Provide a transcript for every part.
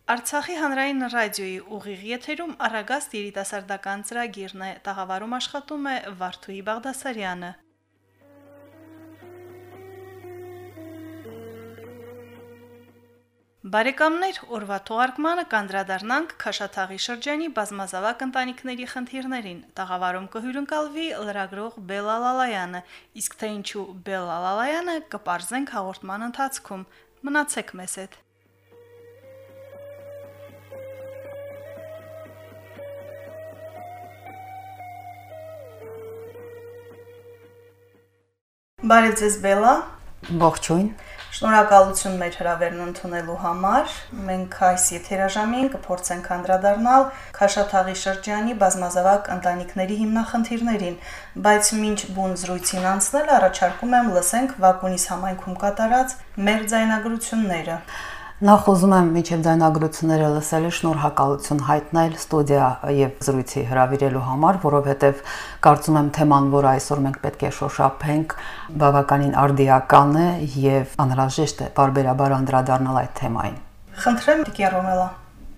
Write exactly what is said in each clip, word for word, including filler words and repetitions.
Արցախի հանրային ռադիոյի ուղիղ եթերում Արագաստ երիտասարդական ծրագիրն է, տաղավարում աշխատում է Վարդուհի Բաղդասարյանը։ Բարեկամներ, օրվա թողարկմանը կանդրադառնանք Քաշաթաղի շրջանի բազմազավակ ընտանիքների խնդիրներին։ Տաղավարում կհյուրընկալվի լրագրող Բելալալայանը, իսկ թե ինչու Բելալալայանը կպարզենք հաղորդման ընթացքում։ Մնացեք մեզ հետ։ Բարև ձեզ Բելա։ Ողջույն։ Շնորհակալություն մեր հրավերն ընդունելու համար։ Մենք այս եթերաժամին կփորձենք անդրադառնալ Քաշաթաղի շրջանի բազմազավակ ընտանիքների հիմնախնդիրներին, բայց մինչ բուն զրույցին անցնել առաջարկում եմ լսենք Վակունիս համայնքում կատարած մեր ձայնագրությունները։ Նախ ուզում եմ միջև ձայնագրությունները լսել շնորհակալություն հայտնել ստուդիա եւ զրույցի հրավիրելու համար, որովհետեւ կարծում եմ թեման, որ այսօր մենք պետք է շոշափենք, բավականին արդիական է եւ անհրաժեշտ է բարբերաբար անդրադառնալ այդ թեմային։ Խնդրեմ Տիկին Ռոմելա։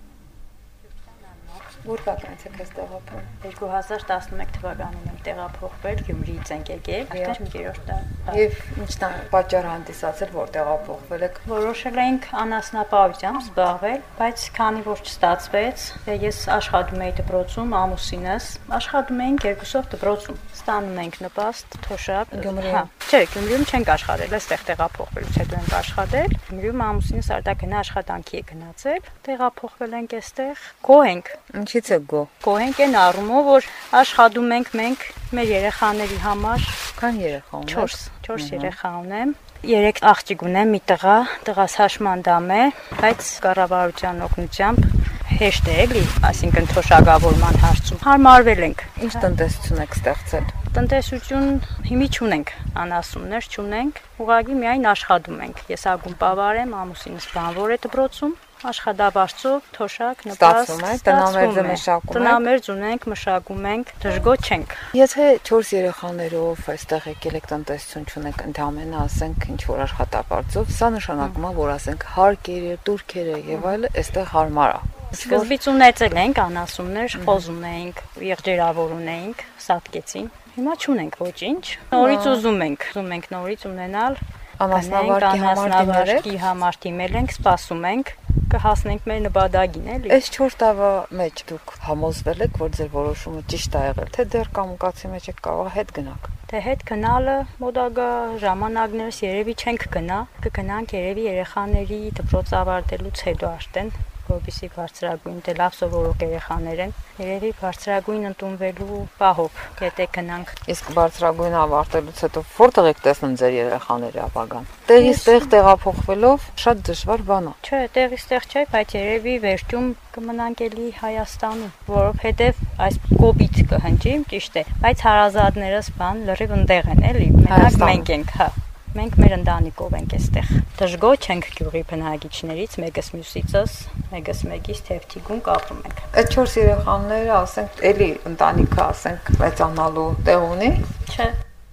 Որ վականցիա քեզ տեղափոխել։ երկու հազար տասնմեկ թվականին եմ տեղափոխվել, Գյումրիից ենք եկել, այդտեղ մի երրորդ տարի։ Եվ ինչն է պատճառ հանդիսացել, որ տեղափոխվել եք։ Որոշել ենք անասնապահությամբ զբաղվել, բայց քանի որ չստացվեց, ես աշխատում էի դպրոցում, ամուսինս, աշխատում էինք երկուսով դպրոցում։ Ստանում ենք նպաստ, թոշակ, Գյումրիում։ Չէ, Գյումրիում չենք աշխատել, այստեղ տեղափոխվելուց հետո ենք աշխատել։ Գյումրիում ամուսինս արտաքին աշխատանքի է գնացել, տեղափոխվել ենք այստեղ, գոհ ենք։ Ինչից է գոհ։ Գոհ ենք այն առումով, որ աշխատում ենք մենք մեր երեխաների համար։ Քան երեխա ունեք։ չորս, չորս երեխա ունեմ։ երեք աղջիկ ունեմ, մի տղա, տղաս հաշմանդամ է, բայց կառավարության օգնությամբ հեշտ է էլի, այսինքն թոշակավորման հարցում հարմարվել ենք։ Ինչ տնտեսություն եք ստեղծել։ Տնտեսություն հիմի չունենք, անասուններ չունենք, ուղղակի միայն աշխատում ենք։ Ես ագումպավար եմ, ամուսինս բանվոր է դպրոցում, աշխատավարձով, թոշակ, նպաստ, ստացվում է, տնամերձը մշակում եք։ Տնամերձ ունենք, մշակում ենք, դժգոհ չենք։ Եթե չորս երեխաներով այստեղ եկել եք, տնտեսություն չունեք, ընդհանրապես ասենք ինչ որ աշխատավարձով, սա նշանակում է, որ ասենք հարկերը, տուրքերը եւ այլը այստեղ հարմար է։ Սկզբից ունեցել ենք անասուններ, խոզ ունեինք, եղջերավոր ունեինք, սատկեցին։ Հիմա չունենք ոչինչ։ Նորից ուզում ենք, ուզում ենք նորից ունենալ Անասնավարկի համար անասնավարկի համար դիմել ենք, սպասում ենք, կհասնենք մեր նպատակին, էլի։ Այս չորս տարվա մեջ դուք համոզվել եք, որ ձեր որոշումը ճիշտ է եղել, թե դեռ կամուկացի մեջ եք կարող հետ գնաք։ Թե հետ գնալը մոդագա ժամանակներս երևի չենք գնա, կգնանք երևի երեխաների դպրոց ավարտելուց հետո արդեն, որովհետեւ բարձրագույն դե լավ սովորող երեխաներ են, երևի բարձրագույն ընդունվելու պահով, եթե գնանք։ Իսկ բարձրագույն ավարտելուց հետո որտեղ եք տեսնում ձեր երեխաների ապագան։ Տեղից տեղ տեղափոխվելով շատ դժվար բան է։ Չէ, տեղից տեղ չէ, բայց երևի վերջում կմնանք էլի Հայաստանում, որովհետև այս կոպիտ կհնչի, ճիշտ է, բայց հարազատներս բան լրիվ ընդեղ են, էլի, մենակ մենք ենք, հա։ Մենք մեր ընտանիքով ենք այստեղ։ Դժգոհ չենք գյուղի բնակիչներից, մեկս մյուսիցս, մեկս մեկից թեփթիգուն կապում ենք։ Այդ չորս երեխաները, ասենք, էլի ընտանիքը, ասենք, մեծանալու տեղ ունի։ Չէ։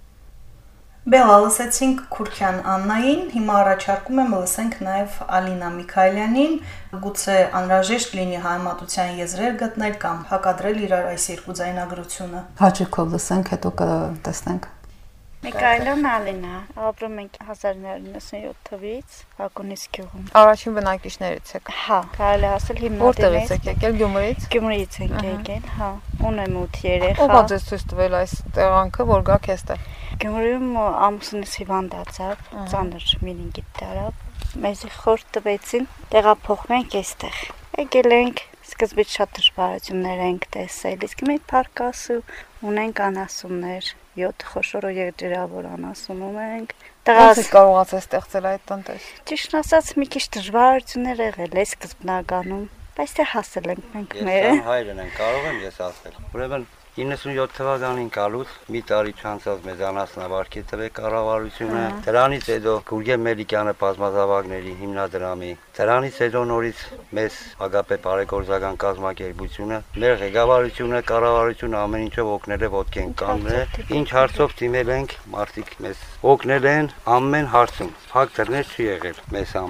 Բելա, լսեցինք Քուրքյան Աննային, հիմա առաջարկում եմ լսենք նաև Ալինա Միքայելյանին, գուցե անհրաժեշտ լինի համեմատության եզրեր գտնել կամ հակադրել իրար այս երկու ձայնագրությունը։ Հաճույքով լսենք, հետո կտեսնենք։ Միքայելյան Ալինա, ապրում ենք հազար նոր իննսունյոթ թվականից Վակունիս գյուղում։ Առաջին բնակիչներից եք։ Հա, կարելի ասել հիմնադիրներից։ Որտեղից եք եկել, Գյումրիից։ Գյումրիից ենք եկել, հա։ Ունեմ ութ երեխա։ Ո՞վ է ձեզ ցույց տվել այս տեղանքը, որ գաք էստեղ։ Գյումրիում ամուսինս հիվանդացավ, ծանր մենինգիտ տարավ։ Մեզի խոր տվեցին, տեղափոխվենք այստեղ։ Եկել ենք, սկզբից շատ դժվարություններ ենք տեսել, իսկ մենք փառքասու ունենք անասուններ, յոթ խոշոր ու եղջերավոր անասուն ունենք։ Ո՞նց եք կարողացել ստեղծել այդ տնտեսությունը։ Ճիշտ ասած, մի քիչ դժվարություններ եղել է սկզբնականում, բայց դե հասել ենք մենք մեր։ Ես հայրն եմ, կարող եմ ես ասել։ Ուրեմն իննսունյոթ թվականին գալուց մի տարի չանցած մեզ անասնավարկի տվեք կառավարությունը, դրանից հետո Գուրգեն Մելիքյանը բազմազավակների հիմնադրամի, դրանից հետո նորից մեզ Ագապե բարեգործական կազմակերպությունը, մեր ղեկավարությունը, կառավարությունը ամեն ինչով օգնել է ոտք են կանգնել, ինչ հարցով դիմել ենք, մարդիկ մեզ օգնել են ամեն հարցում, փակ դռներ չի եղել մեզ համար։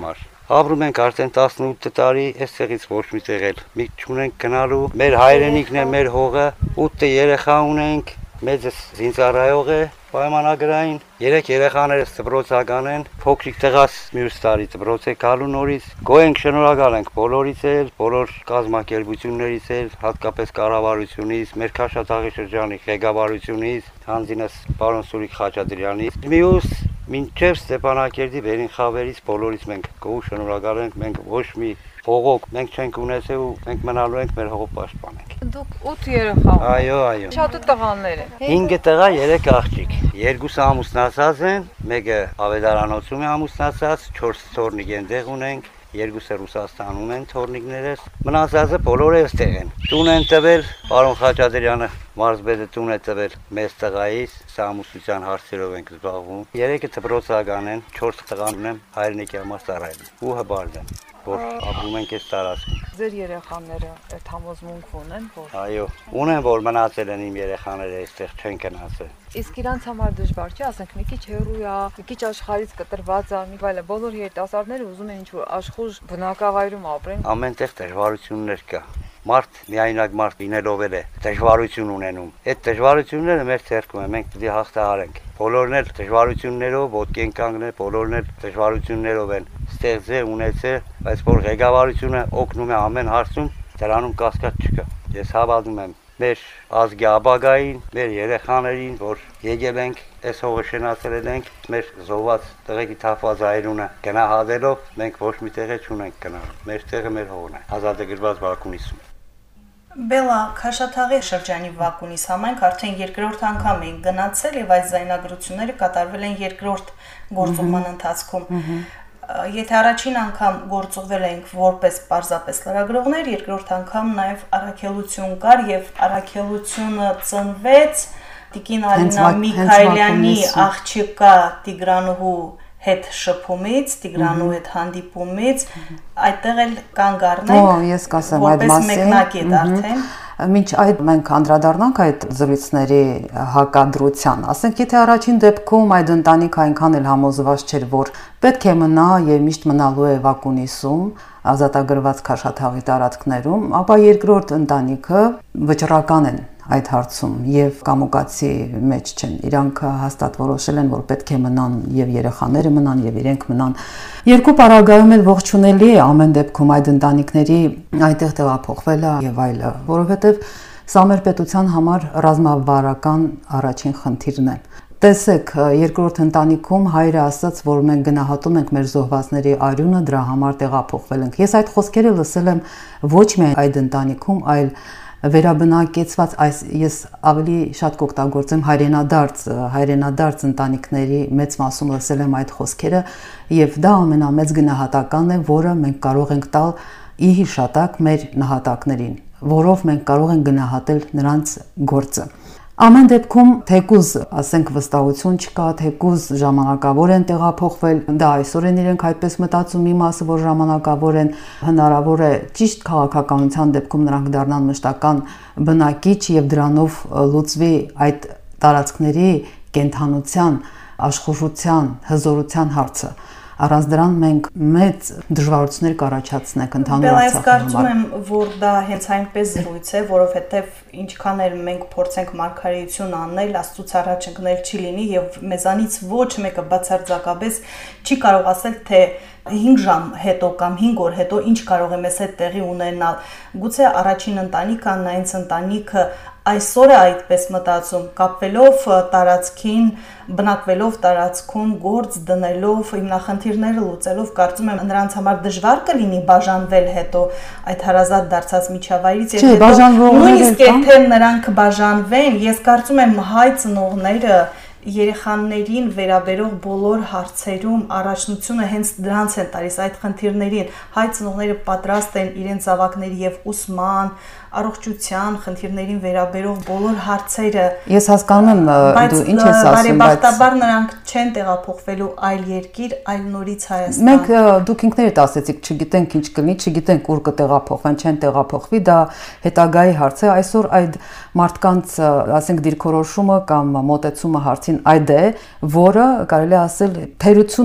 Ապրում ենք արդեն տասնութ տարի, այստեղից ոչ մի տեղ էլ մի չունենք գնալու։ Մեր հայրենիքն է, մեր հողը, ութ երեխա ունենք, մեծս զինծառայող է, պայմանագրային, երեք երեխաներս դպրոցական են, փոքրիկ տղաս մյուս տարի դպրոց է գալու նորից։ Գոհենք, շնորհակալ ենք բոլորից էլ, բոլոր կազմակերպություններից էլ, հատկապես կառավարությունից, մեր Քաշաթաղի շրջանի ղեկավարությունից, հանձինս պարոն Սուրիկ Խաչատրյանից, մյուս մինչև Ստեփանակերտի վերին խավերից բոլորից մենք գոհ շնորհակալ ենք, մենք ոչ մի փողոք մենք չենք ունեցել ու մենք մնալու ենք մեր հողը պաշտպանենք։ Դուք ութ երեխա ունեք։ Այո, այո։ Շատ տղաներ են։ հինգ տղա, երեք աղջիկ։ Երկուսը ամուսնացած են, մեկը Ավետարանոցում է ամուսնացած, չորս թորնիկ այնտեղ ունենք, երկուսը Ռուսաստանում են թորնիկներս։ Մնացածը բոլորը այստեղ են։ Տուն են տվել, պարոն Խաչատրյանը մարզպետը տուն է տվել մեծ տղայից, սա ամուսնության հարցերով ենք զբաղվում։ Երեքը դպրոցական են, չորս տղան ունեմ, հայրենիքի համար ծառայում ու հբարդ են, որ ապրում ենք այս տարածքում։ Ձեր երեխաները այդ համոզմունք ունեն, որ Այո, ունեն, որ մնացել են իմ երեխաները, այստեղ չեն գնացել։ Իսկ իրանց համար դժվար չէ, ասենք մի քիչ հեռու է, մի քիչ աշխարհից կտրված է, մի այլ բոլոր երիտասարդները ուզում են ինչ-որ աշխուժ բնակավայրում ապրեն։ Ամենտեղ դժվարություններ կա։ Մարդ միայնակ մարդ լինելով էլ է դժվարություն ունենում։ Այդ դժվարությունները մեր ցերկում են, մենք պետք է հաղթահարենք։ Բոլորն էլ դժվարություններով ոտքի են կանգնել, բոլորն էլ դժվարություններով են ստեղծել, ունեցել, բայց որ ղեկավարությունը օգնում է ամեն հարցում, դրանում կասկած չկա։ Ես հավատում եմ մեր ազգի ապագային, մեր երեխաներին, որ եկել ենք, այս հողը շենացրել ենք, մեր զոհված տղեկի թափված այրունը գնահատելով, մենք ոչ մի տեղ չունենք գնալ։ Մեր տեղը մեր հողն է, ազատագրված Բաքունիսում։ Բելա Քաշաթաղի շրջանի Վակունիս համայնք արդեն երկրորդ անգամ էին գնացել եւ այս զայնագրությունները կատարվել են երկրորդ գործողման ընթացքում։ Եթե առաջին անգամ գործողվել ենք որպես պարզապես լրագրողներ, երկրորդ անգամ նաև առաքելություն կար եւ առաքելությունը ծնվեց Տիկին Ալինա Միքայելյանի աղջիկա Տիգրանուհու հետ շփումից, Տիգրանու հետ հանդիպումից, այդտեղ էլ կան գառնենք։ Օ, ես կասեմ այդ մասին։ Մեկնակ է արդեն։ Մինչ այդ մենք անդրադառնանք այդ զրույցների հակադրության, ասենք եթե առաջին դեպքում այդ ընտանիքը այնքան էլ համոզված չէր, որ պետք է մնա եւ միշտ մնալու է Վակունիսում, ազատագրված Քաշաթաղի տարածքներում, ապա երկրորդ ընտանիքը վճռական են այդ հարցում եւ կամուկացի մեջ չեն։ Իրանք հաստատ որոշել են, որ պետք է մնան եւ երեխաները մնան եւ իրենք մնան։ Երկու պարագայում էլ ողջունելի է ամեն դեպքում այդ ընտանիքների այդտեղ տեղափոխվելը եւ այլը, որովհետեւ սա մեր պետության համար ռազմավարական առաջին խնդիրն է։ Տեսեք, երկրորդ ընտանիքում հայրը ասաց, որ մենք գնահատում ենք մեր զոհվածների արյունը, դրա համար տեղափոխվել ենք։ Ես այդ խոսքերը լսել եմ ոչ միայն այդ ընտանիքում, այլ վերաբնակեցված, այս ես ավելի շատ կօգտագործեմ հայրենադարձ, հայրենադարձ ընտանիքների մեծ մասում լսել եմ այդ խոսքերը եւ դա ամենամեծ գնահատականն է, որը մենք կարող ենք տալ ի հիշատակ մեր նահատակներին, որով մենք կարող ենք գնահատել նրանց գործը։ Ամեն դեպքում թեկուզ, ասենք վստահություն չկա, թեկուզ ժամանակավոր են տեղափոխվել, դա այսօր են իրենք այդպես մտածում, մի մասը որ ժամանակավոր են, հնարավոր է ճիշտ քաղաքականության դեպքում նրանք դառնան մշտական բնակիչ եւ դրանով լուծվի այդ տարածքների կենթանության, աշխուժության, հզորության հարցը։ Առանց դրան մենք մեծ դժվարություններ կառաջացնենք ընդհանուր Արցախի համար։ Բայց կարծում եմ, որ դա հենց այնպես զրույց է, որովհետև ինչքան էլ մենք փորձենք մարգարեություն անել, Աստծուց առաջ ընկնել չի լինի եւ մեզանից ոչ մեկը բացարձակապես չի կարող ասել, թե հինգ ժամ հետո կամ հինգ օր հետո ինչ կարող է մեզ հետ տեղի ունենալ։ Գուցե առաջին ընտանիքը, նայից ընտանիքը այսօր է այդպես մտածում, կապվելով տարածքին, բնակվելով տարածքում, գործ դնելով, հիմնախնդիրները լուծելով, կարծում եմ նրանց համար դժվար կլինի բաժանվել հետո այդ հարազատ դարձած միջավայրից եւ հետո նույնիսկ եթե նրանք բաժանվեն, ես կարծում եմ հայ ծնողները երեխաներին վերաբերող բոլոր հարցերում առաջնությունը հենց դրանց են տալիս այդ խնդիրներին հայ ծնողները պատրաստ են իրենց զավակների եւ ուսման առողջության խնդիրներին վերաբերող բոլոր հարցերը Ես հասկանում եմ դու ինչ ես ասում բայց բարեբախտաբար նրանք չեն տեղափոխվելու այլ երկիր այլ նորից Հայաստան Մենք դուք ինքներդ ասեցիք չգիտենք ինչ կլինի չգիտենք ուր կտեղափոխվեն չեն տեղափոխվի դա հետագայի հարց է այսօր այդ մարդկանց ասենք դիրքորոշումը կամ մոտեցումը հարցին այդ է որը կարելի է ասել թերություն է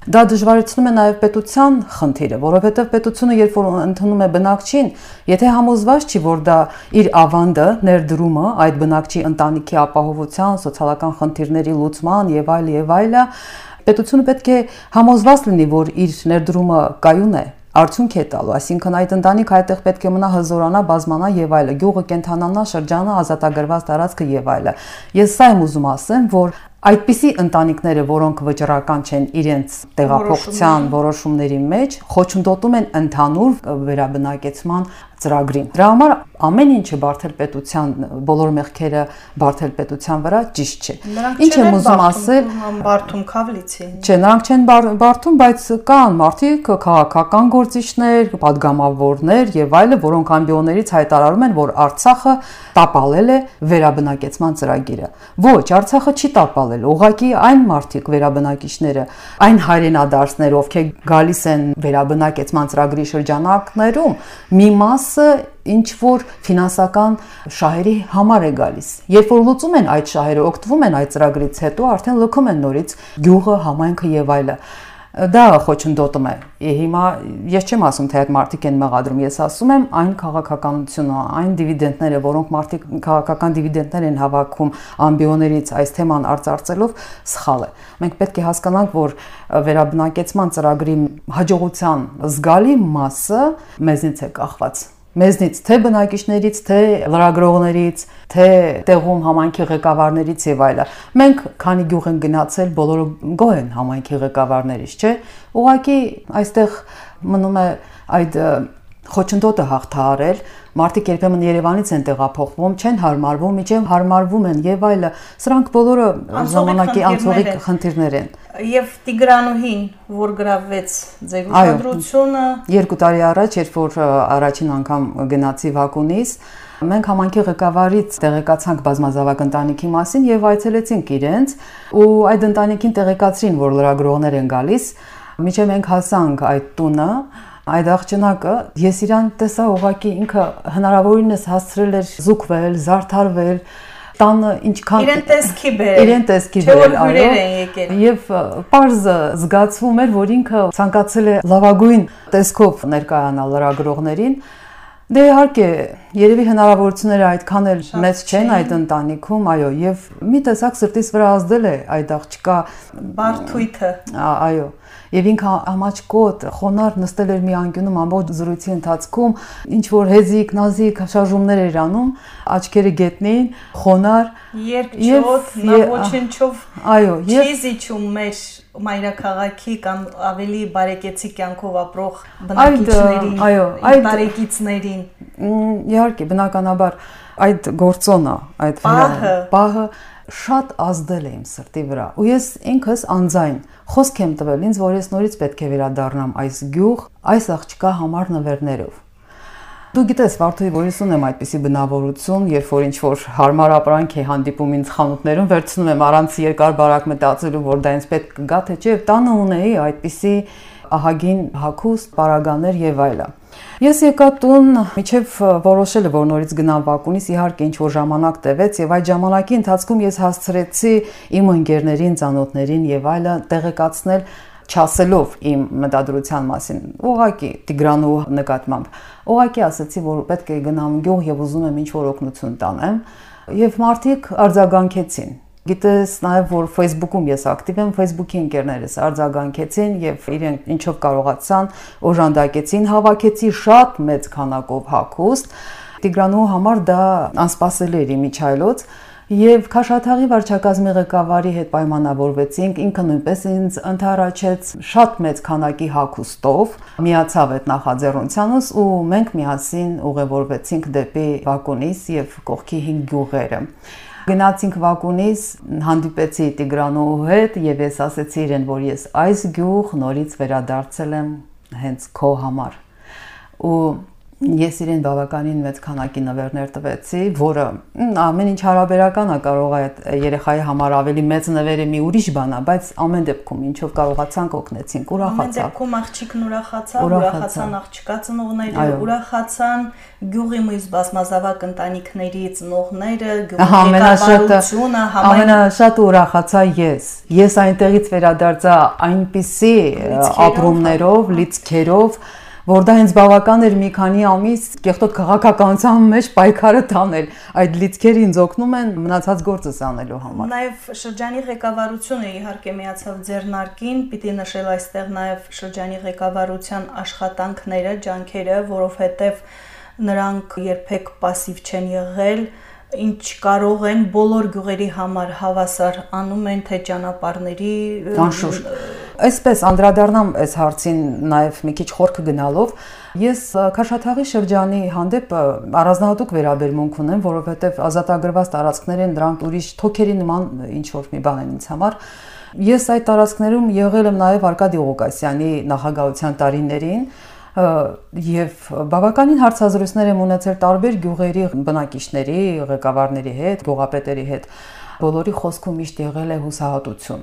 Դա դժվարացնում է նաև պետության խնդիրը, որովհետև պետությունը երբ որ ընդունում է բնակչին, եթե համոզված չի, որ դա իր ավանդը, ներդրումը այդ բնակչի ընտանիքի ապահովության, սոցիալական խնդիրների լուծման եւ այլ եւ այլը, պետությունը պետք է համոզված լինի, որ իր ներդրումը կայուն է, արդյունք է տալու, այսինքն այդ ընտանիքը այդտեղ պետք է մնա հզորանա, բազմանա եւ այլը, գյուղը կենթանանա, շրջանը ազատագրված տարածքը եւ այլը։ Ես սա եմ ուզում ասեմ, որ այդպիսի ընտանիքները, որոնք վճռական չեն իրենց տեղափոխության որոշումների մեջ, խոչընդոտում են ընդհանուր վերաբնակեցման ծրագրին։ Դրա համար ամեն ինչը բարթել պետության, բոլոր մեղքերը բարթել պետության վրա ճիշտ չէ։ Ինչ եմ ուզում ասել, բարթում Քավլիցի։ Չէ, նրանք չեն բարթում, բայց կան մարդիկ, քաղաքական գործիչներ, падգամավորներ եւ այլը, որոնք ամբիոներից հայտարարում են, որ Արցախը տապալել է վերաբնակեցման ծրագիրը։ Ոչ, Արցախը չի տապալել, ուղղակի այն մարդիկ վերաբնակիչները, այն հայրենադարձները, ովքեր գալիս են վերաբնակեցման ծրագրի շրջանակներում, մի մասը ինչ որ ֆինանսական շահերի համար է գալիս։ Երբ որ լուծում են այդ շահերը, օգտվում են այդ ծրագրից հետո, արդեն լքում են նորից գյուղը, համայնքը եւ այլը։ Դա խոչընդոտում է։ Հիմա ես չեմ ասում, թե այդ մարդիկ են մեղադրում, ես ասում եմ այն քաղաքականությունը, այն դիվիդենտները, որոնք մարդիկ քաղաքական դիվիդենտներ են հավաքում ամբիոներից այս թեման արծարծելով, սխալ է։ Մենք պետք է հասկանանք, որ վերաբնակեցման ծրագրի հաջողության զգալի մասը մեզնից է կախված։ Մեզնից, թե բնակիչներից, թե լրագրողներից, թե տեղում համայնքի ղեկավարներից եւ այլը։ Մենք քանի գյուղ են գնացել, բոլորը գոհ են համայնքի ղեկավարներից, չէ՞։ Ուղղակի այստեղ մնում է այդ խոչընդոտը հաղթահարել, մարդիկ երբեմն Երևանից են տեղափոխվում, չեն հարմարվում, միջև հարմարվում են եւ այլը։ Սրանք բոլորը ժամանակի անցողիկ խնդիրներ են։ Եվ Տիգրանուհին, որ գրավեց ձեր ուշադրությունը, երկու տարի առաջ, երբ որ առաջին անգամ գնացի Վակունից, մենք համայնքի ղեկավարից տեղեկացանք բազմազավակ ընտանիքի մասին եւ այցելեցինք իրենց, ու այդ ընտանիքին տեղեկացրին, որ լրագրողներ են գալիս, միջև մենք հասանք այդ տունը, այդ աղջնակը, ես իրան տեսա ուղղակի ինքը հնարավորինս հասցրել էր զուգվել, զարդարվել, տանը ինչքան իրեն տեսքի բերել, իրեն տեսքի բերել, այո, եւ պարզը զգացվում էր, որ ինքը ցանկացել է լավագույն տեսքով ներկայանալ լրագրողներին։ Դե իհարկե, երևի հնարավորությունները այդքան էլ մեծ չեն այդ ընտանիքում, այո, եւ մի տեսակ սրտից վրա ազդել է այդ աղջկա բարթույթը։ Այո, եւ ինքը ամաչկոտ, խոնար նստել էր մի անկյունում ամբողջ զրույցի ընթացքում, ինչ որ հեզիկ, նազիկ շարժումներ էր անում, աչքերը գետնին, խոնար, երկչոտ, նա ոչնչով այո, չի զիջում մեր մայրաքաղաքի կամ ավելի բարեկեցիկ կյանքով ապրող բնակիչներին, բարեկիցներին։ Իհարկե, բնականաբար այդ գործոնը, այդ պահը շատ ազդել է իմ սրտի վրա, ու ես ինքս անձայն խոսք եմ տվել ինձ, որ ես նորից պետք է վերադառնամ այս գյուղ, այս աղջկա համար նվերներով։ Դու գիտես, Վարդուհի, որ ես ունեմ այդպիսի բնավորություն, երբ որ ինչ-որ հարմար ապրանք է հանդիպում ինձ խանութներում, վերցնում եմ առանց երկար բարակ մտածելու, որ դա ինձ պետք կգա, թե չէ, տանը ունեի այդպիսի ահագին հագուստ, պարագաներ եւ այլը։ Ես եկա տուն, միջև որոշել եմ, որ նորից գնամ Վակունից, իհարկե ինչ որ ժամանակ տևեց եւ այդ ժամանակի ընթացքում ես հասցրեցի իմ ընկերներին, ծանոթներին եւ այլը տեղեկացնել չասելով իմ մտադրության մասին, ուղղակի Տիգրանու նկատմամբ։ Ուղղակի ասացի, որ պետք է գնամ գյուղ եւ ուզում եմ ինչ-որ օգնություն տանեմ, եւ մարդիկ արձագանքեցին։ Գիտես նաև, որ Facebook-ում ես ակտիվ եմ, Facebook-ի ընկերներս արձագանքեցին եւ իրենք ինչով կարողացան օժանդակեցին, հավաքեցի շատ մեծ քանակով հագուստ։ Տիգրանու համար դա անսպասելի էր իմիջայլոց։ Եվ Քաշաթաղի վարչակազմի ղեկավարի հետ պայմանավորվեցինք, ինքը նույնպես ինձ ընդառաջեց շատ մեծ քանակի հագուստով, միացավ այդ նախաձեռնությանս ու մենք միասին ուղևորվեցինք դեպի Վակունիս եւ կողքի հինգ գյուղերը։ Գնացինք Վակունիս, հանդիպեցի Տիգրանու հետ եւ ես ասեցի իրեն, որ ես այս գյուղ նորից վերադարձել եմ հենց քո համար։ Ու Ես իրեն բավականին մեծ քանակի նվերներ տվեցի, որը ամեն ինչ հարաբերական է, կարող է այդ երեխայի համար ավելի մեծ նվերը մի ուրիշ բան է, բայց ամեն դեպքում ինչով կարողացանք օգնեցինք, ուրախացա։ Ամեն դեպքում աղջիկն ուրախացավ, ուրախացան աղջկա ծնողները, ուրախացան գյուղի մյուս բազմազավակ ընտանիքների ծնողները, գյուղի ղեկավարությունը, ամենաշատը ուրախացա ես։ Ես այնտեղից վերադարձա այնպիսի ապրումներով, լիցքերով, որ դա հենց բավական էր մի քանի ամիս կեղտոտ քաղաքականության մեջ պայքարը տանել, այդ լիցքերը ինձ օգնում են մնացած գործս անելու համար։ Նաև շրջանի ղեկավարությունը իհարկե միացավ ձեռնարկին, պիտի նշել այստեղ նաև շրջանի ղեկավարության աշխատանքները, ջանքերը, որովհետև նրանք երբեք пассив չեն եղել, ինչ կարող են բոլոր գյուղերի համար հավասար անում են թե ճանապարհների անշուշտ։ Այսպես անդրադառնամ այս հարցին նաև մի քիչ խորքը գնալով, ես Քաշաթաղի շրջանի հանդեպ առանձնահատուկ վերաբերմունք ունեմ, որովհետև ազատագրված տարածքներ են, դրանք ուրիշ թոքերի նման ինչ որ մի բան են ինձ համար։ Ես այդ տարածքներում եղել եմ նաև Արկադի Ղուկասյանի նախագահության տարիներին եւ բավականին հարցազրույցներ եմ ունեցել տարբեր գյուղերի բնակիչների, ղեկավարների հետ, գյուղապետերի հետ։ Բոլորի խոսքում միշտ եղել է հուսահատություն։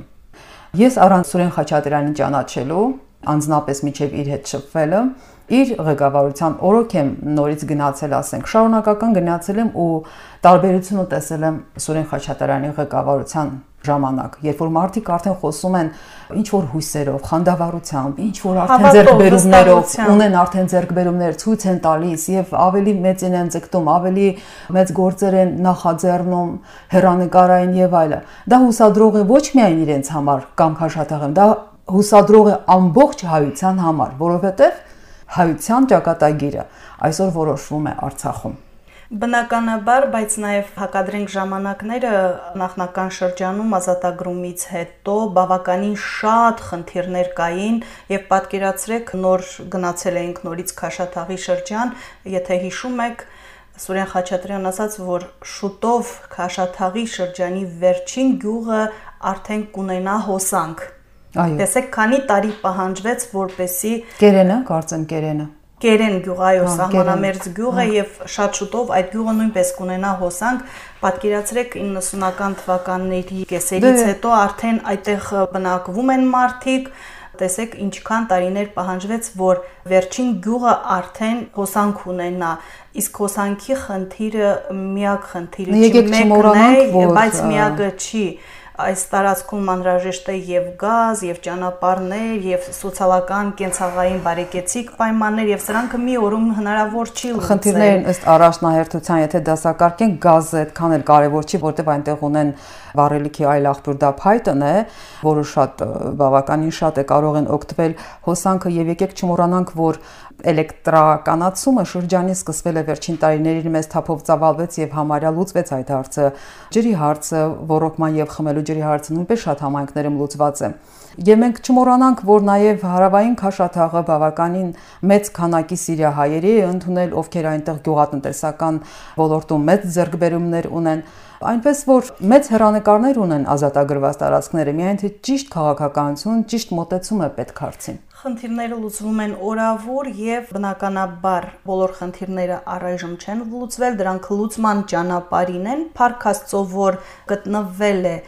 Ես առանց Սուրեն Խաչատրյանի ճանաչելու, անձնապես միջև իր հետ շփվելը, իր ղեկավարության օրոք եմ նորից գնացել, ասենք, շարունակական գնացել եմ ու տարբերությունը տեսել եմ Սուրեն Խաչատրյանի ղեկավարության ժամանակ, երբ որ մարդիկ արդեն խոսում են ինչ որ հույսերով, խանդավառությամբ, ինչ որ արդեն ձեռքբերումներով, ունեն արդեն ձեռքբերումներ, ցույց են տալիս եւ ավելի մեծին են ձգտում, ավելի մեծ գործեր են նախաձեռնում, հեռանկարային եւ այլը։ Դա հուսադրող է ոչ միայն իրենց համար կամ Քաշաթաղեմ, դա հուսադրող է ամբողջ հայության համար, որովհետեւ հայության ճակատագիրը այսօր որոշվում է Արցախում։ Բնականաբար, բայց նաև հակադրենք ժամանակները նախնական շրջանում ազատագրումից հետո բավականին շատ խնդիրներ կային եւ պատկերացրեք նոր գնացել էինք նորից Քաշաթաղի շրջան, եթե հիշում եք Սուրեն Խաչատրյանն ասաց, որ շուտով Քաշաթաղի շրջանի վերջին գյուղը արդեն կունենա հոսանք։ Այո։ Տեսեք, քանի տարի պահանջվեց, որպեսի Կերենը, կարծեմ Կերենը Կերեն գյուղ, այո, սահմանամերձ գյուղ է եւ շատ շուտով այդ գյուղը նույնպես կունենա հոսանք, պատկերացրեք իննսունական թվականների կեսերից հետո արդեն այդտեղ բնակվում են մարդիկ, տեսեք ինչքան տարիներ պահանջվեց, որ վերջին գյուղը արդեն հոսանք ունենա, իսկ հոսանքի խնդիրը միակ խնդիրը չի, մեկն է, բայց միակը չի։ Այս տարածքում անհրաժեշտ է եւ գազ, եւ ճանապարհներ, եւ սոցիալական կենցաղային բարեկեցիկ պայմաններ, եւ սրանք մի օրում հնարավոր չի լուծել։ Խնդիրներն ըստ առաջնահերթության, եթե դասակարգենք, գազը այդքան էլ կարեւոր չի, որտեղ այնտեղ ունեն վառելիքի այլ աղբյուր, դա փայտն է, որը շատ բավականին շատ է, կարող են օգտվել հոսանքը եւ եկեք չմոռանանք, որ էլեկտրականացումը շրջանի սկսվել է վերջին տարիներին մեծ թափով ծավալվեց եւ համարյա լուծվեց այդ հարցը։ Ջրի հարցը, ոռոգման եւ խմելու ջրի հարցը նույնպես շատ համայնքներում լուծված է։ Եվ մենք չմոռանանք, որ նաեւ հարավային Քաշաթաղը բավականին մեծ քանակի սիրիահայերի է ընդունել, ովքեր այնտեղ գյուղատնտեսական ոլորտում մեծ ձեռքբերումներ ունեն։ Այնպես որ մեծ հեռանկարներ ունեն ազատագրված տարածքները, միայն թե ճիշտ քաղաքականություն, ճիշտ մոտեցում է պետք հարցին։ Խնդիրները լուծվում են օրավոր եւ բնականաբար բոլոր խնդիրները առայժմ չեն լուծվել, դրանք լուծման ճանապարհին են, Փառք Աստծո, որ գտնվել է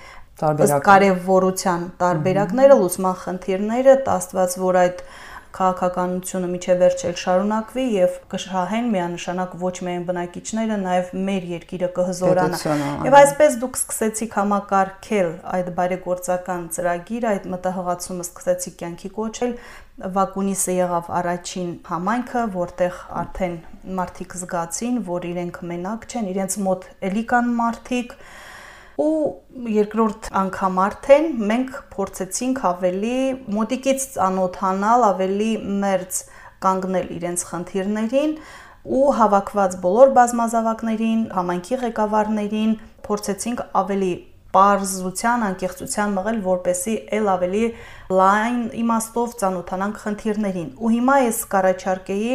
կարևորության տարբերակները, լուծման խնդիրները, Աստված, որ այդ քաղաքականությունը միջև վերջ էլ շարունակվի եւ կշահեն միանշանակ ոչ միայն բնակիչները, նաեւ մեր երկիրը կհզորանա։ Եվ այսպես դուք սկսեցիք համակարգել այդ բարեգործական ծրագիրը, այդ մտահղացումը սկսեցիք կյանքի կոչել։ Վակունիսը եղավ առաջին համայնքը, որտեղ արդեն մարդիկ զգացին, որ իրենք մենակ չեն, իրենց մոտ էլի կան մարդիկ։ Ու երկրորդ անգամ արդեն մենք փորձեցինք ավելի մոտիկից ծանոթանալ, ավելի մերձ կանգնել իրենց խնդիրներին ու հավաքված բոլոր բազմազավակներին, համայնքի ղեկավարներին փորձեցինք ավելի պարզության, անկեղծության մղել, որպեսզի ել ավելի լայն իմաստով ծանոթանանք խնդիրներին։ Ու հիմա ես կառաջարկեի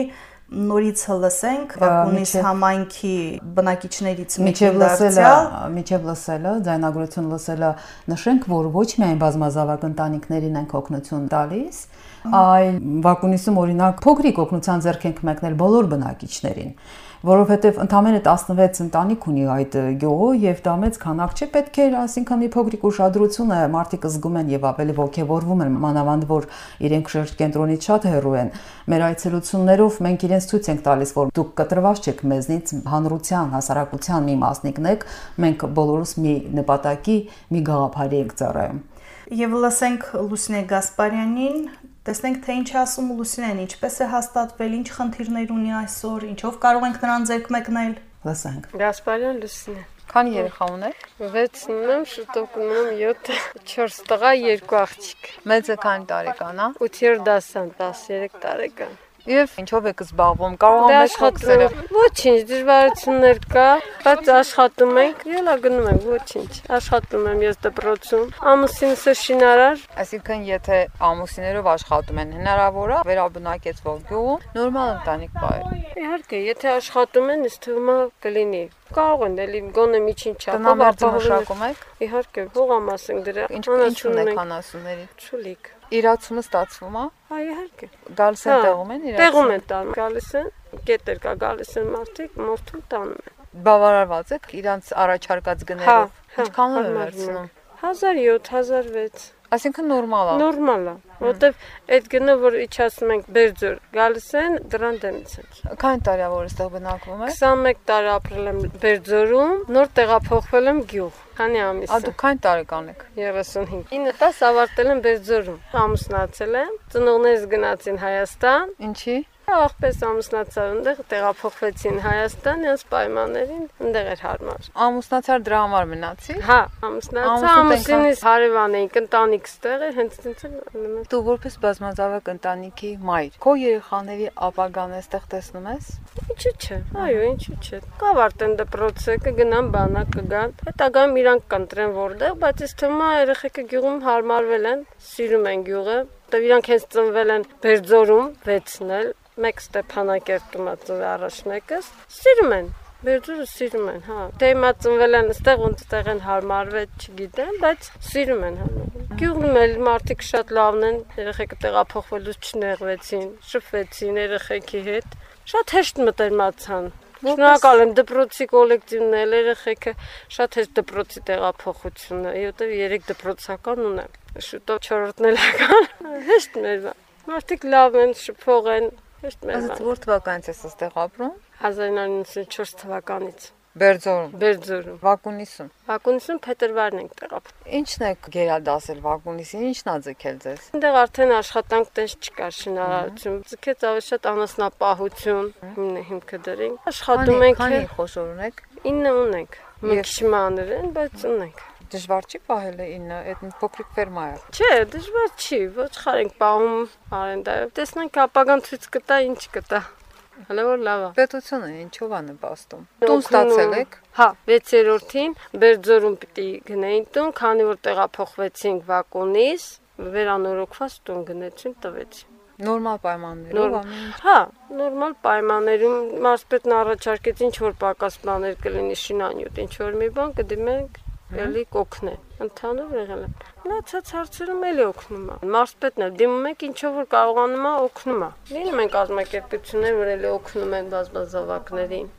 նորից հլսենք Վակունիս համայնքի բնակիչներից միջև լսելը, միջև լսելը, ձայնագրություն լսելը նշենք, որ ոչ միայն բազմազավակ ընտանիքներին ենք օգնություն տալիս, այլ Վակունիսում օրինակ փոքրիկ օգնության ձեռք ենք մեկնել բոլոր բնակիչներին, որովհետև ընդամենը տասնվեց ընտանիք ունի այդ գյուղը եւ դա մեծ քանակ չէ, պետք է, ասինքն մի փոքրիկ ուշադրություն է, մարդիկ զգում են եւ ավելի ողջևորվում են, մանավանդ որ իրենք շրջկենտրոնից շատ հեռու են։ Մեր այցելություններով մենք իրենց ցույց ենք տալիս, որ դուք կտրված չեք մեզնից, հանրության, հասարակության մի մասնիկն եք, մենք բոլորս մի նպատակի, մի գաղափարի ենք ծառայում։ Եվ լսենք Լուսինե Գասպարյանին, տեսնենք թե ինչ ասում Լուսինեն, ինչպես է հաստատվել, ինչ խնդիրներ ունի այսօր, ինչով կարող ենք նրան ձեռք մեկնել։ Լսենք։ Գասպարյան Լուսինե։ Քանի երեխա ունեք։ վեցն ունեմ, շուտով կունեմ յոթ, չորս տղա, երկու աղջիկ։ Մեծը քանի տարեկան է։ ութ դասան, տասներեք տարեկան։ Եվ ինչով եք զբաղվում, կարող եք աշխատել։ Ոչինչ, դժվարություններ կա, բայց աշխատում ենք, ելա գնում ենք, ոչինչ։ Աշխատում եմ ես դպրոցում, ամուսինս է շինարար։ Այսինքն, եթե ամուսիներով աշխատում են, հնարավոր է վերաբնակեցվող գյուղում նորմալ ընտանիք պահել։ Իհարկե, եթե աշխատում են, ըստ թվում է կլինի։ Կարող են էլի գոնե միջին չափով տնամերձը մշակում եք։ Իհարկե, ողամաս ենք դրա։ Ինչ ունեք անասունների։ Չուլիկ։ Իրացումը ստացվում է։ Հա, իհարկե։ Գալիս են տեղում են իրացումը։ Տեղում են տանում, գալիս են, կետեր կա, գալիս են մարդիկ, մորթում տանում են։ Բավարարված եք իրանց առաջարկած գներով։ Ինչքան է վերցնում։ հազար յոթ, հազար վեց։ Այսինքն նորմալ է։ Նորմալ է, որտեվ այդ գնը, որ իջացնում ենք Բերձոր, գալիս են դրան դեմից են։ Քանի տարի է որ այստեղ բնակվում եք։ քսանմեկ տարի ապրել եմ Բերձորում, նոր տեղափոխվել եմ գյուղ։ Քանի ամիս։ Ա դուք քանի տարեկան եք։ երեսունհինգ։ ինը տաս ավարտել եմ Բերձորում։ Ամուսնացել եմ, ծնողներս գնացին Հայաստան։ Ինչի։ Աղպես ամուսնացա, այնտեղ տեղափոխվեցին Հայաստան, այս պայմաններին, այնտեղ էր հարմար։ Ամուսնացար դրա համար մնացի։ Հա, ամուսնացա, ամուսինիս հարևան էինք, ընտանիք ստեղ էր, հենց այնց։ Դու որպես բազմազավակ ընտանիքի մայր, քո երեխաների ապագան էստեղ տեսնում ես։ Ինչու՞ չէ։ Այո, ինչու՞ չէ։ Կավարտեն դպրոցը, կգնան բանակ, կգան։ Հետագայում իրանք կընտրեն որտեղ, բայց ես թվում է երեխեքը գյուղում հարմարվել են, սիրում են գյուղը։ Որտեվ իրանք հենց ծնվել են Բերձորում, վեցն էլ, մեկ Ստեփանակերտում ծնվել առաջնեկս, սիրում են, Բերձորը սիրում են, հա։ Թե հիմա ծնվել են այստեղ, ոնց են հարմարվել, չգիտեմ, բայց սիրում են, հա։ Գյուղում էլ մարդիկ շատ լավն են, երեխեքը տեղափոխվելուց չնեղվեցին, շփվեցին երեխեքի հետ, շատ հեշտ մտերմացան։ Շնորհակալ եմ դպրոցի կոլեկտիվն էլ երեխեքը շատ հեշտ դպրոցի տեղափոխությունը, որտեղ երեք դպրոցական ունեմ, շուտով չորրորդն էլ ական, հեշտ մեր մարդիկ լավ են, շփող են, հեշտ մեր։ Իսկ որ թվականից ես այստեղ ապրում։ հազար ինը իննսունչորս թվականից։ Բերձորում։ Բերձորում։ Վակունիսում։ Վակունիսում փետրվարն ենք տեղափոխվել։ Ինչն է գերադասել Վակունիսին, ինչն ա ձգել ձեզ։ Այնտեղ արդեն աշխատանք տես չկար շինարարություն։ Ձգեց ավելի շատ անասնապահություն, հիմքը դրենք։ Աշխատում ենք։ Քանի խոշոր ունեք։ ինը ունենք։ Մի քիչ մանր են, բայց ունենք։ Դժվար չի պահելը ինը, այդ փոքրիկ ֆերմա է։ Չէ, դժվար չի, ոչխար ենք պահում արենդայով։ Տեսնենք ապագան ցույց կտա, ինչ կտա։ Հələ որ լավ է։ Պետությունը ինչով է նպաստում։ Տուն ստացել եք։ Հա, վեցերորդին Բերձորում պիտի գնային տուն, քանի որ տեղափոխվեցինք Վակունիս, վերանորոգված տուն գնեցին, տվեցին։ Նորմալ պայմաններով ամեն։ Հա, նորմալ պայմաններում մարզպետն առաջարկեց ինչ որ պակաս բաներ կլինի շինանյութ, ինչ որ մի բան կդիմենք, էլի կօգնե։ Ընդհանուր եղել է։ Մնացած հարցերում էլի օգնում է։ Մարզպետն էլ դիմում եք ինչով որ կարողանում է օգնում է։ Լինում են կազմակերպություններ, որ էլի օգնում են բազմազավակներին։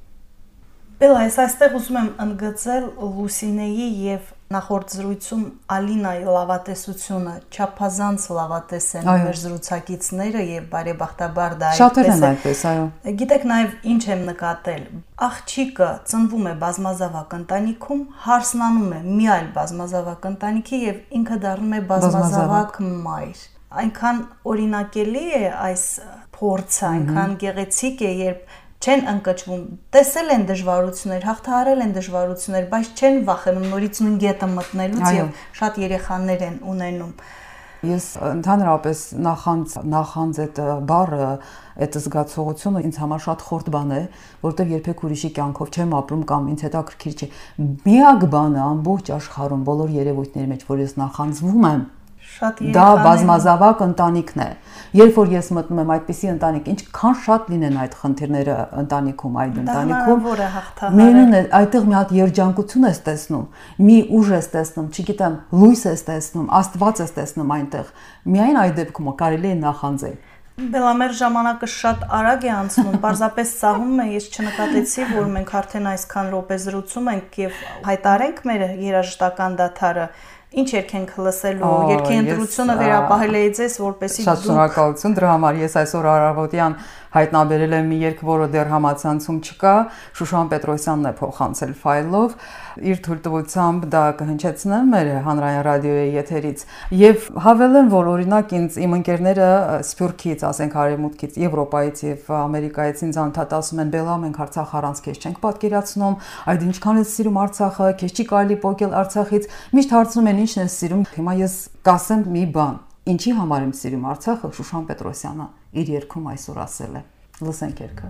Բելայս, այստեղ ուզում եմ ընդգծել Լուսինեի եւ նախորդ զրույցում Ալինայի լավատեսությունը, չափազանց լավատես են մեր զրուցակիցները եւ բարեբախտաբար դա այդպես է։ Շատերն այդպես, այո։ Գիտեք նաեւ ինչ եմ նկատել։ Աղջիկը ծնվում է բազմազավակ ընտանիքում, հարսնանում է մի այլ բազմազավակ ընտանիքի եւ ինքը դառնում է բազմազավակ մայր։ Այնքան օրինակելի է այս փորձը, այնքան գեղեցիկ է, երբ չեն ընկճվում, տեսել են դժվարություններ, հաղթահարել են դժվարություններ, բայց չեն վախենում նորից նույն գետը մտնելուց եւ շատ երեխաներ են ունենում։ Ես ընդհանրապես նախանձ նախանձ այդ բառը, այդ զգացողությունը ինձ համար շատ խորտ բան է, որովհետեւ երբեք ուրիշի կյանքով չեմ ապրում կամ ինձ հետաքրքիր չի։ Միակ բանը ամբողջ աշխարհում բոլոր երևույթների մեջ, որ ես նախանձվում եմ, Դա բազմազավակ ընտանիքն է։ Երբ որ ես մտնում եմ այդպիսի ընտանիք, ինչքան շատ լինեն այդ խնդիրները ընտանիքում, այդ ընտանիքում, մենուն է, այդտեղ մի հատ երջանկություն ես տեսնում, մի ուժ ես տեսնում, չգիտեմ, լույս ես տեսնում, Աստված ես տեսնում այնտեղ։ Միայն այդ դեպքում կարելի է նախանձել։ Բելամեր ժամանակը շատ արագ է անցնում, պարզապես ծաղում է, ես չնկատեցի, որ մենք արդեն այսքան րոպե զրուցում ենք եւ հայտարենք մեր երաժշտական դադարը։ Ինչ երգ ենք լսելու, երգի ընտրությունը վերապահել էի ձեզ, որպեսզի Շատ շնորհակալություն դրա համար։ Ես այսօր առավոտյան հայտնաբերել եմ մի երգ, որը դեռ համացանցում չկա, Շուշան Պետրոսյանն է փոխանցել ֆայլով, իր թույլտվությամբ դա կհնչեցնեմ մեր հանրային ռադիոյի եթերից եւ հավելեմ, որ օրինակ ինձ իմ ընկերները Սփյուռքից, ասենք Արևմուտքից, Եվրոպայից եւ Ամերիկայից ինձ անդադ ասում են՝ «Բելա, մենք Արցախ առանց քեզ չենք պատկերացնում, այդ ինչքան ես սիրում Արցախը, քեզ չի կարելի պոկել Արցախից»։ Միշտ հարցնում են ինչն ես սիրում։ Հիմա ես կասեմ մի բան, ինչի համար եմ սիրում Արցախը, Շուշան Պետրոսյանը իր երգում այսօր ասել է։ Լսենք երգը։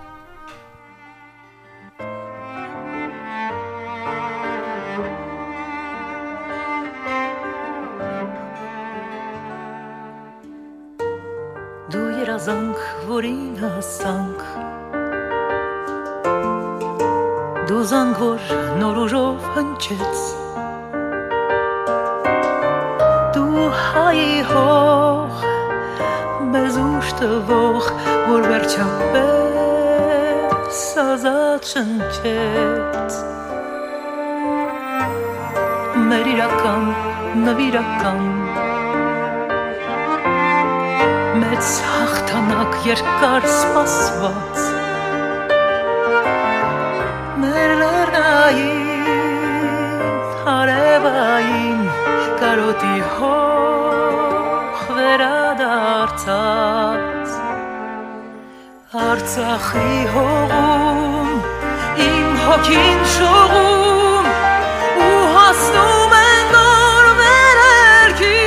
Դու երազանք, որին հասանք, դու զանգ, որ նոր ուժով հնչեց, դու հայի հող, մեզ ուշ տվող, որ վերջապես ազատ շնչեց, մեր իրական, նվիրական, մեծ հաղթանակ երկար սպասված, մեր լեռնային, հարևային, կարոտի հող վերադարձած, Արցախի հողում, իմ հոգին շողում, ու հասնում են նոր վերելքի,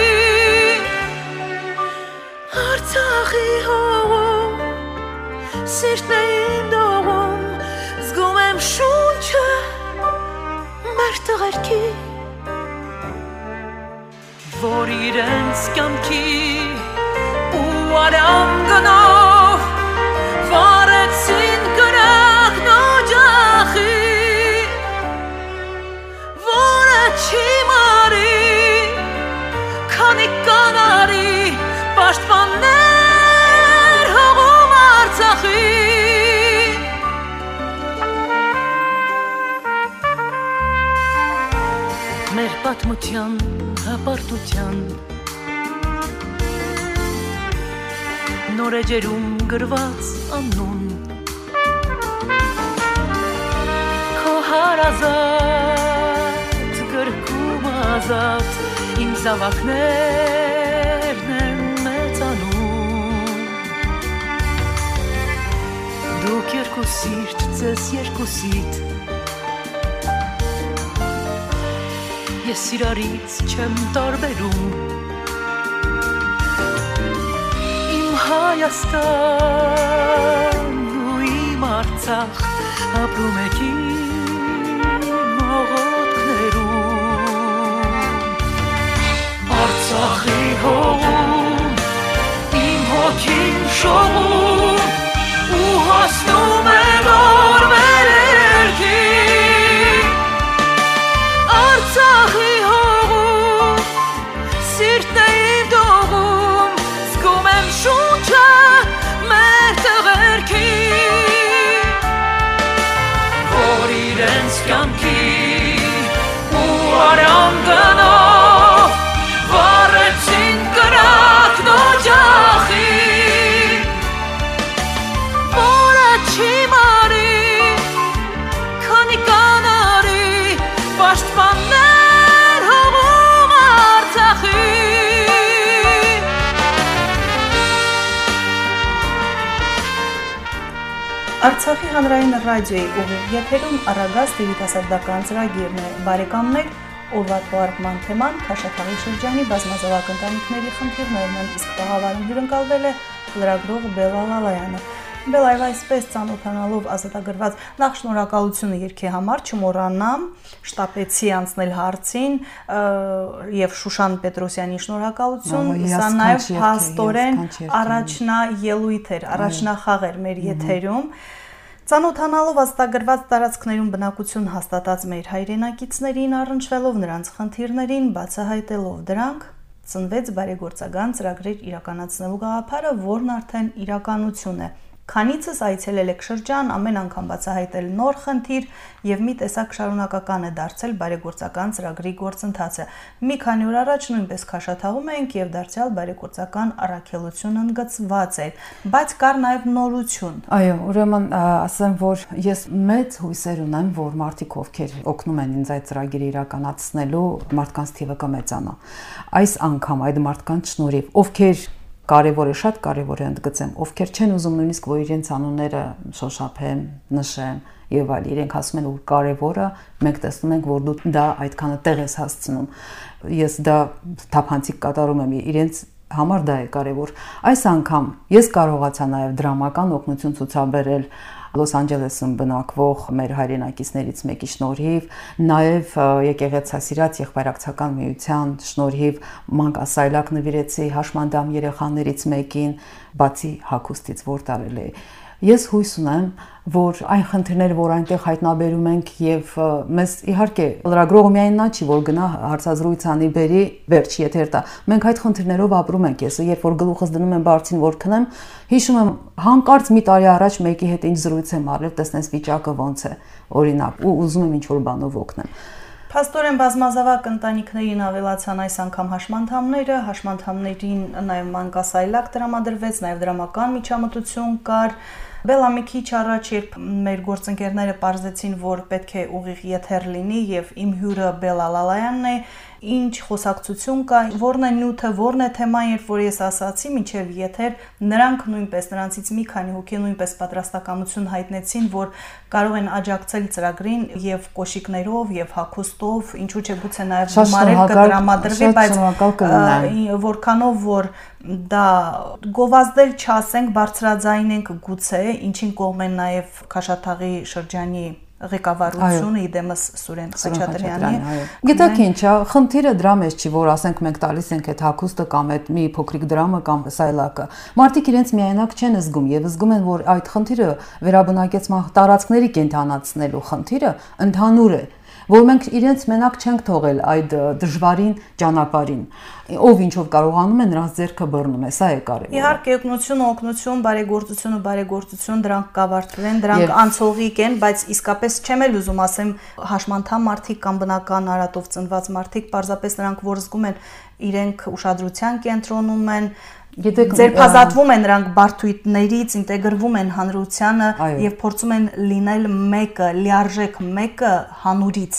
Արցախի հողում, սիրտն է իմ դողում, զգում եմ շունչը մեր տղերքի, որ իրենց կյանքի ու արյան գնով վարեցին կրակն օջախի, որը չի մարի, քանի կանարի պաշտպաններ հողում Արցախի, մեր պատմության հպարտության նոր էջերում գրված անուն, քո հարազատ գրքում ազատ իմ զավակներն են մեծանում, դուք երկուսիտ, ձեզ երկուսիտ, ես իրարից չեմ տարբերում, իմ Հայաստան ու իմ Արցախ ապրում եք իմ ողոքներում, Արցախի հողում, իմ հոգին շողում, ու հասնում է նոր վերելքի, Արցախի հողում, սիրտն է իմ դողում, զգում եմ շունչը մեր տղերքի, որ իրենց կյանքի ու արյան գնով վառեցին կրակն օջախի, որը չի մարի, քանի կանարի պաշտպաններ հողում Արցախի, Արցախի հանրային ռադիոյի ուղիղ եթերում առագաստ երիտասարդական ծրագիրն է։ Բարեկամներ, օրվա թողարկման թեման Քաշաթաղի շրջանի բազմազավակ ընտանիքների խնդիրներն են, իսկ տաղավարում հյուրընկալվել է լրագրող Բելա Լալայանը։ Բելայվ այսպես ծանոթանալով ազատագրված նախ շնորհակալությունը երկի համար, չմոռանամ շտապեցի անցնել հարցին եւ Շուշան Պետրոսյանի շնորհակալություն, սա նաեւ փաստորեն առաջնաելույթ էր, առաջնախաղ էր մեր եթերում։ Ծանոթանալով ազատագրված տարածքներում բնակություն հաստատած մեր հայրենակիցներին, առնչվելով նրանց խնդիրներին, բացահայտելով դրանք, ծնվեց բարեգործական ծրագրեր իրականացնելու գաղափարը, որն արդեն իրականություն է։ Քանիցս այցելել եք շրջան, ամեն անգամ բացահայտել նոր խնդիր եւ մի տեսակ շարունակական է դարձել բարեգործական ծրագրի գործընթացը։ Մի քանի օր առաջ նույնպես քաշաթաղում էինք եւ դարձյալ բարեգործական առաքելություն ընդգծված էր, բայց կար նաեւ նորություն։ Այո, ուրեմն ասեմ, որ ես մեծ հույսեր ունեմ, որ մարդիկ ովքեր օգնում են ինձ այդ ծրագիրը իրականացնելու, մարդկանց թիվը կմեծանա։ Այս անգամ այդ մարդկանց շնորհիվ, ովքեր կարևոր է, շատ կարևոր է ընդգծեմ, ովքեր չեն ուզում նույնիսկ որ իրենց անունները շոշափեն, նշեն եւ այլ, իրենք ասում են որ կարևորը, մենք տեսնում ենք որ դու դա այդքանը տեղ ես հասցնում։ Ես դա թափանցիկ կատարում եմ, իրենց համար դա է կարևոր։ Այս անգամ ես կարողացա նաեւ դրամական օգնություն ցուցաբերել Լոս Անջելեսում բնակվող մեր հայրենակիցներից մեկի շնորհիվ, նաև եկեղեցասիրած եղբայրակցական միության շնորհիվ մանկասայլակ նվիրեցի հաշմանդամ երեխաներից մեկին, բացի հագուստից, որ տարել է։ Ես հույս ունեմ, որ այն խնդիրները, որ այնտեղ հայտնաբերում ենք եւ մեզ իհարկե լրագրողը միայն նա չի, որ գնա հարցազրույց անի, բերի վերջի եթեր տա։ Մենք այդ խնդիրներով ապրում ենք, ես երբ որ գլուխս դնում եմ բարձին, որ քնեմ, հիշում եմ հանկարծ մի տարի առաջ մեկի հետ ինչ զրույց եմ արել, տեսնես վիճակը ոնց է, օրինակ, ու ուզում եմ ինչ-որ բանով օգնեմ։ Փաստորեն բազմազավակ ընտանիքներին ավելացան այս անգամ հաշմանդամները, հաշմանդամներին նաև մանկասայլակ տրամադրվեց, նաև դրամական միջամտություն կար։ Բելա մի քիչ առաջ, երբ մեր գործընկերները պարզեցին, որ պետք է ուղիղ եթեր լինի եւ իմ հյուրը Բելա Լալայանն է, ինչ խոսակցություն կա, որն է նյութը, որն է թեման, երբ որ ես ասացի, մինչև եթեր, նրանք նույնպես, նրանցից մի քանի հոգի նույնպես պատրաստակամություն հայտնեցին, որ կարող են աջակցել ծրագրին եւ կոշիկներով եւ հագուստով, ինչու՞ չէ գուցե նաեւ գումարել կդրամադրվի, բայց որքանով որ դա գովազդել չասենք, բարձրաձայն ենք գուցե, ինչին կողմ են նաեւ Քաշաթաղի շրջանի ղեկավարությունը իդեմս Սուրեն Խաչատրյանի։ Գիտեք ինչ, խնդիրը դրա մեջ չի, որ ասենք մենք տալիս ենք այդ հագուստը կամ այդ մի փոքրիկ դրամը կամ սայլակը։ Մարդիկ իրենց միայնակ չեն զգում եւ զգում են, որ այդ խնդիրը վերաբնակեցման տարածքների կենթանացնելու խնդիրը ընդհանուր է, որ մենք իրենց մենակ չենք թողել այդ դժվարին ճանապարհին։ Ով ինչով կարողանում է, նրանց ձեռքը բռնում է, սա է կարևորը։ Իհարկե, օգնություն, օգնություն, բարեգործություն ու բարեգործություն դրանք կավարտվեն, դրանք անցողիկ են, բայց իսկապես չեմ էլ ուզում ասեմ հաշմանդամ մարդիկ կամ բնական արատով ծնված մարդիկ, պարզապես նրանք որ զգում են իրենք ուշադրության կենտրոնում են, ձերբազատվում են նրանք բարդույթներից, ինտեգրվում են հանրությանը եւ փորձում են լինել մեկը, լիարժեք մեկը հանուրից։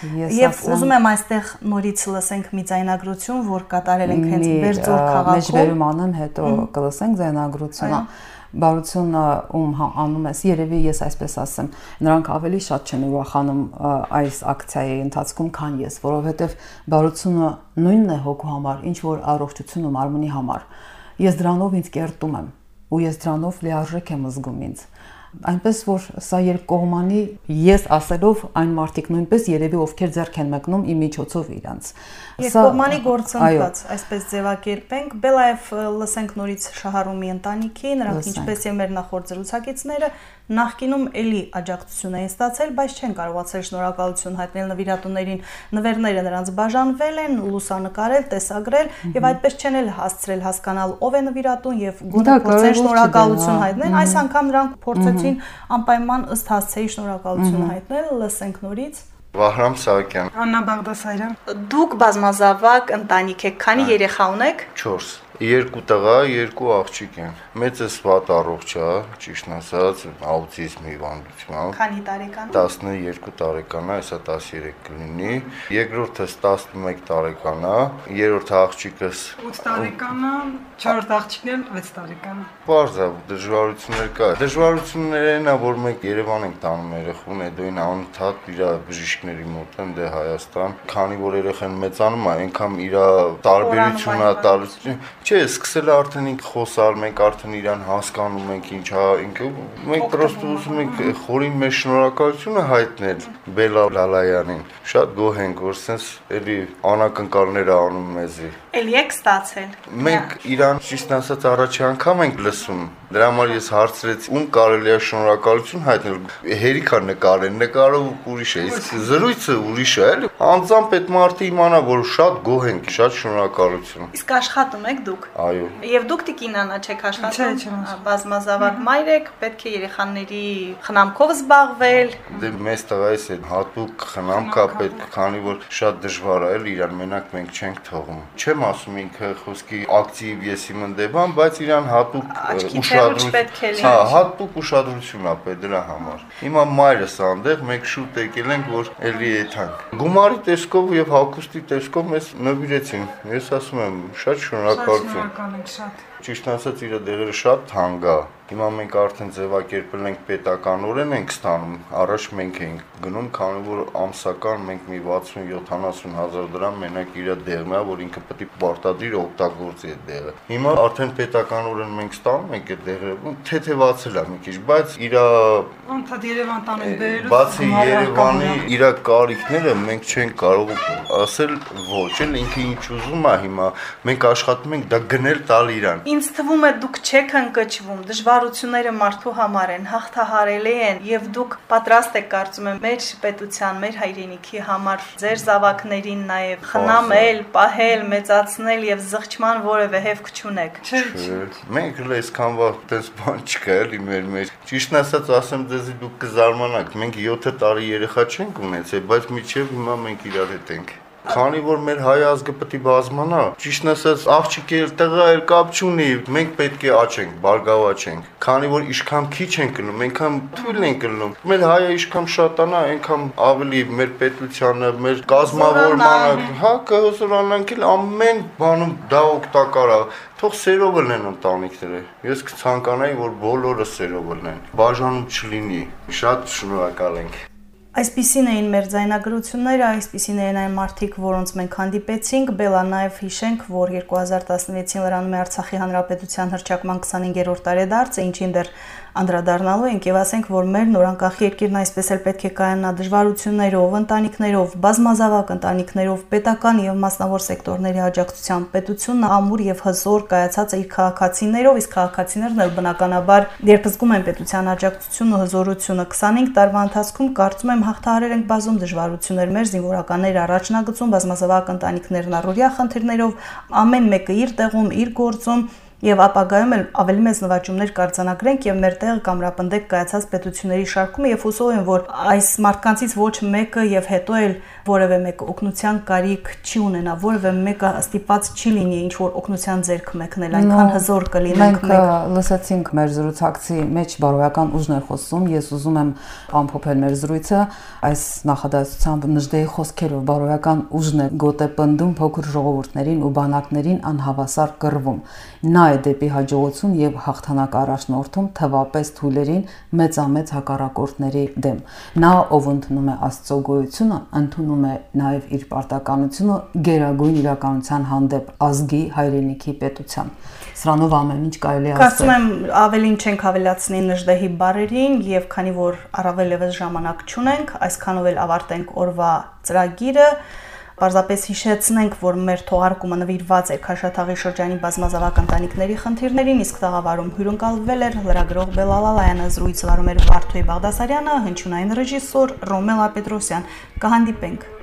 Եվ ուզում եմ այստեղ նորից լսենք մի ձայնագրություն, որ կատարել ենք հենց Բերձոր քաղաքում։ Մեջբերում անեմ, հետո կլսենք ձայնագրությունը։ Բարությունը ում անում ես, երևի ես այսպես ասեմ, նրանք ավելի շատ չեն ուրախանում այս ակցիայի ընթացքում, քան ես, որովհետև բարությունը նույնն է հոգու համար, ինչ որ առողջություն ու մարմնի համար։ Ես դրանով ինձ կերտում եմ ու ես դրանով լիարժեք եմ զգում ինձ։ Այնպես որ սա երկկողմանի ես ասելով այն մարդիկ նույնպես երևի ովքեր ձեռք են մեկնում իմ միջոցով իրանց։ Երկկողմանի գործընթաց, այսպես ձևակերպենք, Բելայև լսենք նորից Շահարումի ընտանիքի, նրանք ինչպես եւ մեր նախորդ զրուցակիցները նախկինում էլի աջակցություն էին ստացել, բայց չեն կարողացել շնորհակալություն հայտնել նվիրատուներին, նվերները նրանց բաժանվել են, լուսանկարել, տեսագրել եւ այդպես չեն էլ հասցրել հասկանալ ով է նվիրատուն եւ գոնե փորձեն շնորհակալություն հայտնել։ Այս անգամ նրանք փորձեցին անպայման ըստ հասցեի շնորհակալություն հայտնել, լսենք նորից։ Վահրամ Սահակյան, Աննա Բաղդասարյան։ Դուք բազմազավակ ընտանիք եք, քանի երեխա ունեք։ չորս, երկու տղա, երկու աղջիկ են։ Մեծս վատ առողջ է, ճիշտն ասած, աուտիզմ հիվանդությամբ։ Քանի տարեկան։ տասներկու տարեկան է, հեսա տասներեք կլինի։ Երկրորդս տասնմեկ տարեկան է, երրորդ աղջիկս ութ տարեկան է, չորրորդ աղջիկն էլ վեց տարեկան է։ Պարզ է, դժվարություններ կա։ Դժվարություններն է, որ մենք Երևան ենք տանում երեխուն, հետո այն անընդհատ իր բժիշկների մոտ են դե Հայաստան, քանի որ երեխան մեծանում է, այնքան իր տարբերությունն է տալիս, Չէ, սկսել է արդեն ինքը խոսալ, մենք արդեն իրան հասկանում ենք ինչ է, ինքը մենք պրոստը ուզում ենք խորին մեր շնորհակալությունը հայտնել Բելլա Լալայանին։ Շատ գոհ ենք, որ sense էլի անակնկալներ անում մեզի։ Էլի եք ստացել։ Մենք իրան ճիշտ ասած առաջի անգամ ենք լսում։ Դրա համար ես հարցրեցի, ում կարելի է շնորհակալություն հայտնել։ Հերիքա նկարեն, նկարը ուրիշ է, իսկ զրույցը ուրիշ է, էլի։ Անձամբ այդ մարդը իմանա, որ շատ գոհ ենք, շատ շնորհակալություն։ Իսկ աշխատում եք դուք։ Այո։ Եվ դուք տիկինանա չեք աշխատում։ Բազմազավակ մայր եք, պետք է երեխաների խնամքով զբաղվել։ Դե մեծ տղայիս է հատուկ խնամք է պետք, քանի որ շատ դժվար է, էլի իրան մենակ մենք չենք թողում։ Չեմ ասում ինքը խոսքի ակտիվ եսի մնդեբան, բայց իրան հատուկ ուշադրություն, հա, հատուկ ուշադրություն է պետք դրա համար։ Հիմա մայրս անդեղ մենք շուտ եկել ենք, որ էլի եթանք։ Գումարի տեսքով եւ հագուստի տեսքով մեզ նվիրեցին։ Ես ասում եմ, շատ շնորհակալություն։ Շնորհակալ ենք շատ։ Ճիշտ ասած իր դեղերը շատ թանկ է։ Հիմա մենք արդեն ձևակերպել ենք պետականորեն ենք ստանում, առաջ մենք ենք գնում, քանի որ ամսական մենք մի վաթսուն յոթանասուն հազար դրամ մենակ իր դեղն է, որ ինքը պետք է պարտադիր օգտագործի այդ դեղը։ Հիմա արդեն պետականորեն մենք ստանում ենք այդ դեղերը, թեթևացել է մի քիչ, բայց իր Ոնց Երևան տանեն բերել։ Բացի Երևանի իր կարիքները մենք չենք կարող ասել ոչ, էլ ինքը ինչ ուզում է հիմա, մենք աշխատում ենք դա գնել տալ իրան։ Ինձ թվում է դուք չեք ընկճվում, դժվարությունները մարդու համար են, հաղթահարելի են եւ դուք պատրաստ եք կարծում եմ մեր պետության, մեր հայրենիքի համար ձեր զավակներին նաեւ խնամել, պահել, մեծացնել եւ զղջման որևէ հեվք չունեք։ Չէ։ Մենք էլ այսքան վաղ տես բան չկա էլի մեր մեր։ Ճիշտն ասած ասեմ դեզի դուք կզարմանաք, մենք յոթ տարի երեխա չենք ունեցել, բայց միջև հիմա մենք իրար հետ ենք։ Քանի որ մեր հայ ազգը պետք է բազմանա, ճիշտն ասած աղջիկը տեղը էլ կապ չունի, մենք պետք է աճենք, բարգավաճենք։ Քանի որ իշքան քիչ ենք գնում, այնքան թույլ ենք գնում։ Մեր հայը իշքան շատանա, այնքան ավելի մեր պետությանը, մեր կազմավորմանը, հա, կհոսորանանք էլ ամեն բանում դա օգտակար է։ Թող սերով լինեն ընտանիքները։ Ես կցանկանայի, որ բոլորը սերով լինեն։ Բաժանում չլինի։ Շատ շնորհակալ ենք։ Այսպիսին էին մեր ձայնագրությունները, այսպիսին էին այն մարդիկ, որոնց մենք հանդիպեցինք, Բելլա նաև հիշենք, որ երկու հազար տասնվեցին լրանում է Արցախի Հանրապետության հռչակման քսանհինգերորդ տարեդարձը, ինչին դեռ անդրադառնալու ենք եւ ասենք, որ մեր նորանկախ երկիրն այսպես էլ պետք է կայանա դժվարություններով, ընտանիքներով, բազմազավակ ընտանիքներով, պետական եւ մասնավոր սեկտորների աջակցությամբ պետությունն ամուր եւ հզոր կայացած է իր քաղաքացիներով, իսկ քաղաքացիներն էլ բնականաբար երբ զգում են պետության աջակցությունը, հզորությունը քսանհինգ տարվա ընթացքում կարծում եմ հաղթահարել ենք բազում դժվարություններ, մեր զինվորականները առաջնագծում, բազմազավակ ընտանիքներն առօրյա խնդիրներով, ամեն մեկը իր տեղում, իր գործում եւ ապագայում էլ ավելի մեծ նվաճումներ կարձանագրենք եւ մեր տեղը կամրապնդենք կայացած պետությունների շարքում եւ հուսով եմ, որ այս մարդկանցից ոչ մեկը եւ հետո էլ որևէ մեկը օգնության կարիք չի ունենա, որևէ մեկը ստիպված չի լինի ինչ որ օգնության ձեռք մեկնել, այնքան հզոր կլինենք մենք։ Մենք լսեցինք մեր զրուցակցի մեջ բարոյական ուժն է խոսում, ես ուզում եմ ամփոփել մեր զրույցը այս նախադասությամբ Նժդեի խոսքերով բարոյական ուժն է գոտե պնդում փոքր ժողովուրդներին ու բանակներին անհավասար կռվում։ Նա է դեպի հաջողություն եւ հաղթանակ առաջնորդում թվապես թույլերին մեծամեծ հակառակորդների դեմ։ Նա, ով ընդունում է Աստծո գոյությունը, ընդունում է նաեւ իր պարտականությունը գերագույն իրականության հանդեպ ազգի, հայրենիքի, պետության։ Սրանով ամեն ինչ կարելի է ասել։ Կարծում եմ ավելին չենք ավելացնի Նժդեհի բարերին եւ քանի որ առավել եւս ժամանակ չունենք, այսքանով էլ ավարտենք օրվա ծրագիրը։ Պարզապես հիշեցնենք, որ մեր թողարկումը նվիրված է Քաշաթաղի շրջանի բազմազավակ ընտանիքների խնդիրներին, իսկ տաղավարում հյուրընկալվել էր լրագրող Բելլա Լալայանը, զրույցը վարում էր Վարդուհի Բաղդասարյանը, հնչյունային ռեժիսոր Ռոմելա Պետրոսյան։ Կհանդիպենք